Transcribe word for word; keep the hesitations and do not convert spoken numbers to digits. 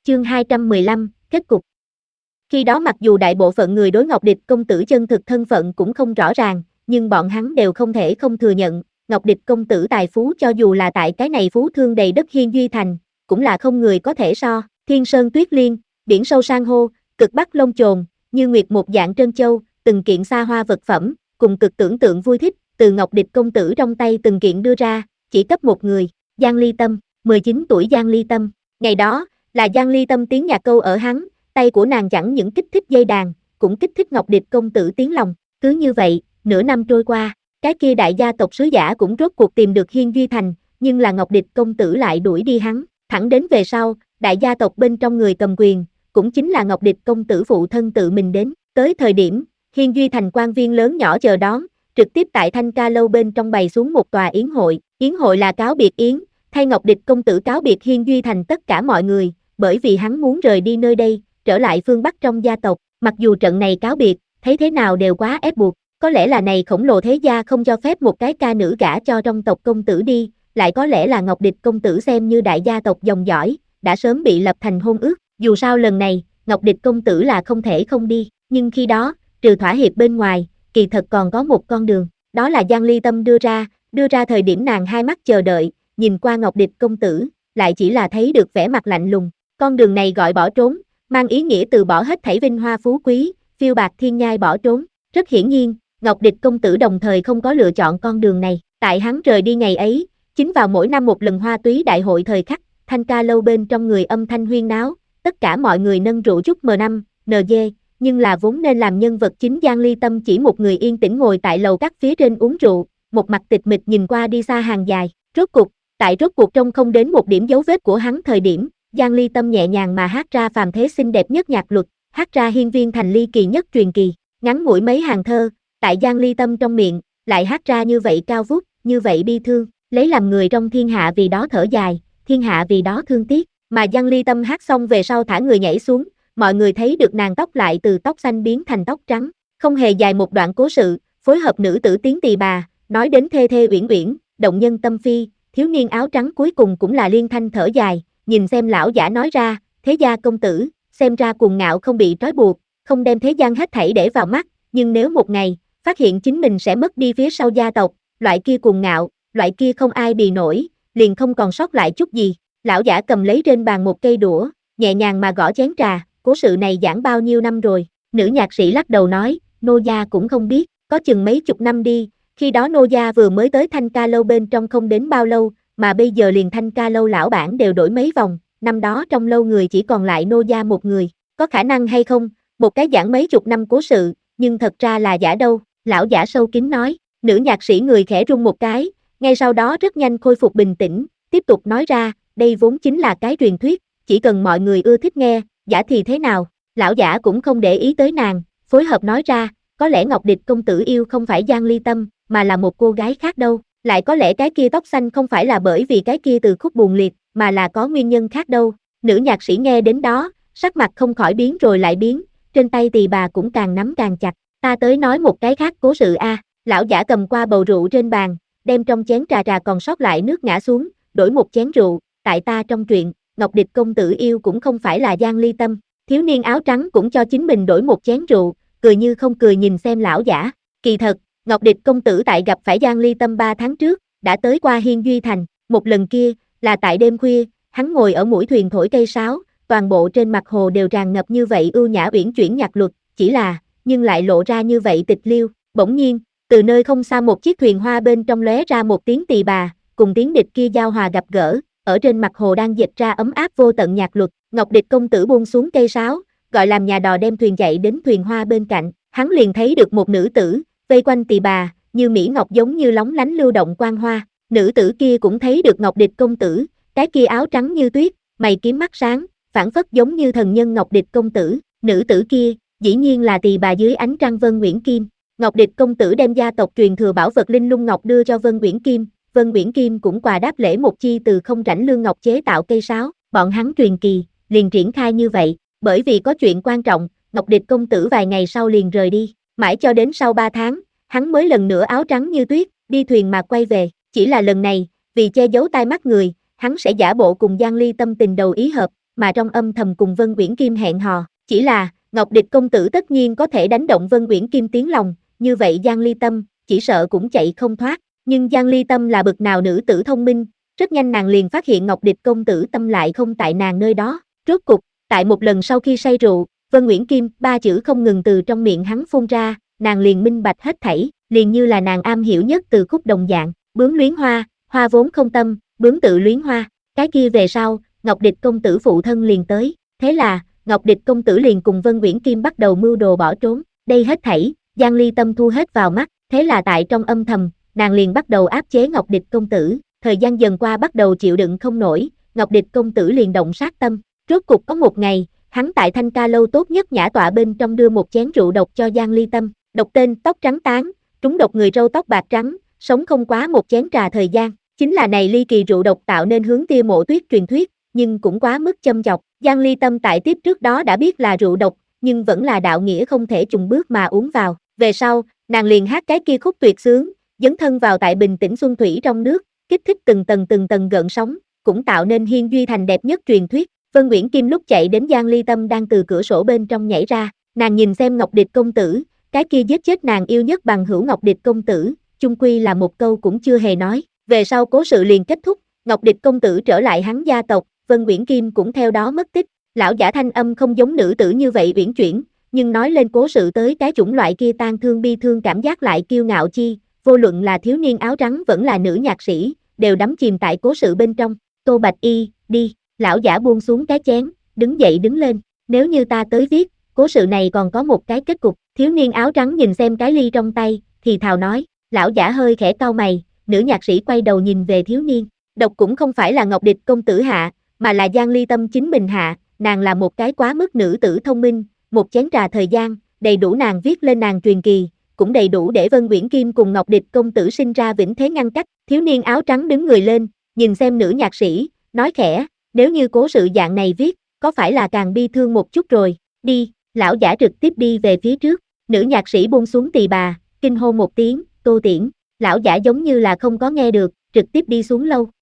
Chương hai trăm mười lăm, kết cục. Khi đó mặc dù đại bộ phận người đối Ngọc Địch công tử chân thực thân phận cũng không rõ ràng, nhưng bọn hắn đều không thể không thừa nhận, Ngọc Địch công tử tài phú cho dù là tại cái này phú thương đầy đất Hiên Duy Thành, cũng là không người có thể so. Thiên sơn tuyết liên, biển sâu san hô, cực bắc lông chồn, như nguyệt một dạng trân châu, từng kiện xa hoa vật phẩm, cùng cực tưởng tượng vui thích, từ Ngọc Địch công tử trong tay từng kiện đưa ra, chỉ cấp một người, Giang Ly Tâm, mười chín tuổi Giang Ly Tâm. Ngày đó, là Giang Ly Tâm tiếng nhạc câu ở hắn, tay của nàng chẳng những kích thích dây đàn, cũng kích thích Ngọc Địch công tử tiếng lòng. Cứ như vậy, nửa năm trôi qua, cái kia đại gia tộc sứ giả cũng rốt cuộc tìm được Hiên Duy Thành, nhưng là Ngọc Địch công tử lại đuổi đi hắn, thẳng đến về sau, đại gia tộc bên trong người cầm quyền, cũng chính là Ngọc Địch công tử phụ thân tự mình đến. Tới thời điểm, Hiên Duy Thành quan viên lớn nhỏ chờ đón, trực tiếp tại Thanh Ca lâu bên trong bày xuống một tòa yến hội. Yến hội là cáo biệt yến, thay Ngọc Địch công tử cáo biệt Hiên Duy Thành tất cả mọi người, bởi vì hắn muốn rời đi nơi đây, trở lại phương Bắc trong gia tộc. Mặc dù trận này cáo biệt, thấy thế nào đều quá ép buộc, có lẽ là này khổng lồ thế gia không cho phép một cái ca nữ gả cho trong tộc công tử đi, lại có lẽ là Ngọc Địch công tử xem như đại gia tộc dòng dõi, đã sớm bị lập thành hôn ước. Dù sao lần này, Ngọc Địch công tử là không thể không đi, nhưng khi đó, trừ thỏa hiệp bên ngoài, kỳ thật còn có một con đường, đó là Giang Ly Tâm đưa ra, đưa ra thời điểm nàng hai mắt chờ đợi, nhìn qua Ngọc Địch công tử, lại chỉ là thấy được vẻ mặt lạnh lùng. Con đường này gọi bỏ trốn, mang ý nghĩa từ bỏ hết thảy vinh hoa phú quý, phiêu bạc thiên nhai bỏ trốn. Rất hiển nhiên, Ngọc Địch công tử đồng thời không có lựa chọn con đường này. Tại hắn rời đi ngày ấy, chính vào mỗi năm một lần hoa túy đại hội thời khắc, Thanh Ca lâu bên trong người âm thanh huyên náo, tất cả mọi người nâng rượu chúc M năm, en giê, nhưng là vốn nên làm nhân vật chính Giang Ly Tâm chỉ một người yên tĩnh ngồi tại lầu các phía trên uống rượu, một mặt tịch mịch nhìn qua đi xa hàng dài. Rốt cuộc, tại rốt cuộc trông không đến một điểm dấu vết của hắn thời điểm, Giang Ly Tâm nhẹ nhàng mà hát ra phàm thế xinh đẹp nhất nhạc luật, hát ra hiên viên thành ly kỳ nhất truyền kỳ. Ngắn ngủi mấy hàng thơ, tại Giang Ly Tâm trong miệng, lại hát ra như vậy cao vút, như vậy bi thương, lấy làm người trong thiên hạ vì đó thở dài, thiên hạ vì đó thương tiếc. Mà Giang Ly Tâm hát xong về sau thả người nhảy xuống, mọi người thấy được nàng tóc lại từ tóc xanh biến thành tóc trắng, không hề dài một đoạn cố sự, phối hợp nữ tử tiếng tỳ bà, nói đến thê thê uyển uyển, động nhân tâm phi, thiếu niên áo trắng cuối cùng cũng là liên thanh thở dài, nhìn xem lão giả nói ra, thế gia công tử, xem ra cuồng ngạo không bị trói buộc, không đem thế gian hết thảy để vào mắt, nhưng nếu một ngày, phát hiện chính mình sẽ mất đi phía sau gia tộc, loại kia cuồng ngạo, loại kia không ai bì nổi, liền không còn sót lại chút gì. Lão giả cầm lấy trên bàn một cây đũa, nhẹ nhàng mà gõ chén trà, cố sự này giảng bao nhiêu năm rồi. Nữ nhạc sĩ lắc đầu nói, nô gia cũng không biết, có chừng mấy chục năm đi, khi đó nô gia vừa mới tới Thanh Ca lâu bên trong không đến bao lâu, mà bây giờ liền Thanh Ca lâu lão bản đều đổi mấy vòng, năm đó trong lâu người chỉ còn lại nô gia một người, có khả năng hay không, một cái giảng mấy chục năm cố sự, nhưng thật ra là giả đâu. Lão giả sâu kín nói. Nữ nhạc sĩ người khẽ rung một cái, ngay sau đó rất nhanh khôi phục bình tĩnh, tiếp tục nói ra, đây vốn chính là cái truyền thuyết, chỉ cần mọi người ưa thích nghe, giả thì thế nào. Lão giả cũng không để ý tới nàng, phối hợp nói ra, có lẽ Ngọc Địch công tử yêu không phải Giang Ly Tâm, mà là một cô gái khác đâu, lại có lẽ cái kia tóc xanh không phải là bởi vì cái kia từ khúc buồn liệt, mà là có nguyên nhân khác đâu. Nữ nhạc sĩ nghe đến đó, sắc mặt không khỏi biến rồi lại biến, trên tay tỳ bà cũng càng nắm càng chặt, ta tới nói một cái khác cố sự a. Lão giả cầm qua bầu rượu trên bàn, đem trong chén trà trà còn sót lại nước ngã xuống, đổi một chén rượu, tại ta trong truyện, Ngọc Địch công tử yêu cũng không phải là Giang Ly Tâm. Thiếu niên áo trắng cũng cho chính mình đổi một chén rượu, cười như không cười nhìn xem lão giả. Kỳ thật, Ngọc Địch công tử tại gặp phải Giang Ly Tâm ba tháng trước, đã tới qua Hiên Duy Thành, một lần kia, là tại đêm khuya, hắn ngồi ở mũi thuyền thổi cây sáo, toàn bộ trên mặt hồ đều tràn ngập như vậy ưu nhã uyển chuyển nhạc luật, chỉ là, nhưng lại lộ ra như vậy tịch liêu. Bỗng nhiên, từ nơi không xa một chiếc thuyền hoa bên trong lóe ra một tiếng tỳ bà, cùng tiếng địch kia giao hòa gặp gỡ, ở trên mặt hồ đang dịch ra ấm áp vô tận nhạc luật. Ngọc Địch công tử buông xuống cây sáo, gọi làm nhà đò đem thuyền chạy đến thuyền hoa bên cạnh, hắn liền thấy được một nữ tử, vây quanh tỳ bà, như mỹ ngọc giống như lóng lánh lưu động quang hoa. Nữ tử kia cũng thấy được Ngọc Địch công tử, cái kia áo trắng như tuyết, mày kiếm mắt sáng, phảng phất giống như thần nhân Ngọc Địch công tử. Nữ tử kia, dĩ nhiên là tỳ bà dưới ánh trăng Vân Uyển Kim. Ngọc Địch công tử đem gia tộc truyền thừa bảo vật Linh Lung Ngọc đưa cho Vân Uyển Kim, Vân Uyển Kim cũng quà đáp lễ một chi từ không rảnh lương ngọc chế tạo cây sáo. Bọn hắn truyền kỳ, liền triển khai như vậy, bởi vì có chuyện quan trọng, Ngọc Địch công tử vài ngày sau liền rời đi, mãi cho đến sau ba tháng, hắn mới lần nữa áo trắng như tuyết, đi thuyền mà quay về. Chỉ là lần này, vì che giấu tai mắt người, hắn sẽ giả bộ cùng Giang Ly Tâm tình đầu ý hợp, mà trong âm thầm cùng Vân Uyển Kim hẹn hò. Chỉ là, Ngọc Địch công tử tất nhiên có thể đánh động Vân Uyển Kim tiếng lòng, như vậy Giang Ly Tâm, chỉ sợ cũng chạy không thoát. Nhưng Giang Ly Tâm là bậc nào nữ tử thông minh, rất nhanh nàng liền phát hiện Ngọc Địch công tử tâm lại không tại nàng nơi đó. Rốt cục, tại một lần sau khi say rượu, Vân Uyển Kim, ba chữ không ngừng từ trong miệng hắn phun ra, nàng liền minh bạch hết thảy, liền như là nàng am hiểu nhất từ khúc đồng dạng, bướm luyến hoa, hoa vốn không tâm, bướm tự luyến hoa. Cái kia về sau, Ngọc Địch công tử phụ thân liền tới, thế là, Ngọc Địch công tử liền cùng Vân Uyển Kim bắt đầu mưu đồ bỏ trốn, đây hết thảy, Giang Ly Tâm thu hết vào mắt, thế là tại trong âm thầm, nàng liền bắt đầu áp chế Ngọc Địch công tử, thời gian dần qua bắt đầu chịu đựng không nổi, Ngọc Địch công tử liền động sát tâm, rốt cục có một ngày, hắn tại Thanh Ca lâu tốt nhất nhã tọa bên trong đưa một chén rượu độc cho Giang Ly Tâm, độc tên tóc trắng tán, trúng độc người râu tóc bạc trắng, sống không quá một chén trà thời gian, chính là này ly kỳ rượu độc tạo nên hướng Tia Mộ Tuyết truyền thuyết, nhưng cũng quá mức châm chọc, Giang Ly Tâm tại tiếp trước đó đã biết là rượu độc, nhưng vẫn là đạo nghĩa không thể chùng bước mà uống vào, về sau, nàng liền hát cái kia khúc tuyệt sướng, dấn thân vào tại bình tĩnh xuân thủy trong nước, kích thích từng tầng từng tầng gợn sóng, cũng tạo nên hiên duy thành đẹp nhất truyền thuyết. Vân Uyển Kim lúc chạy đến Giang Ly Tâm đang từ cửa sổ bên trong nhảy ra, nàng nhìn xem Ngọc Địch công tử, cái kia giết chết nàng yêu nhất bằng hữu Ngọc Địch công tử, chung quy là một câu cũng chưa hề nói. Về sau cố sự liền kết thúc, Ngọc Địch công tử trở lại hắn gia tộc, Vân Uyển Kim cũng theo đó mất tích. Lão giả thanh âm không giống nữ tử như vậy uyển chuyển, nhưng nói lên cố sự tới cái chủng loại kia tang thương bi thương cảm giác lại kiêu ngạo chi, vô luận là thiếu niên áo trắng vẫn là nữ nhạc sĩ, đều đắm chìm tại cố sự bên trong. Tô Bạch Y, đi, lão giả buông xuống cái chén, đứng dậy đứng lên, nếu như ta tới viết, cố sự này còn có một cái kết cục. Thiếu niên áo trắng nhìn xem cái ly trong tay, thì thào nói, lão giả hơi khẽ cau mày, nữ nhạc sĩ quay đầu nhìn về thiếu niên, độc cũng không phải là Ngọc Địch công tử hạ, mà là Giang Ly Tâm chính mình hạ, nàng là một cái quá mức nữ tử thông minh, một chén trà thời gian, đầy đủ nàng viết lên nàng truyền kỳ, cũng đầy đủ để Vân Uyển Kim cùng Ngọc Địch công tử sinh ra vĩnh thế ngăn cách. Thiếu niên áo trắng đứng người lên, nhìn xem nữ nhạc sĩ, nói khẽ, nếu như cố sự dạng này viết, có phải là càng bi thương một chút rồi, đi, lão giả trực tiếp đi về phía trước, nữ nhạc sĩ buông xuống tỳ bà, kinh hô một tiếng, Tô Tiễn, lão giả giống như là không có nghe được, trực tiếp đi xuống lâu.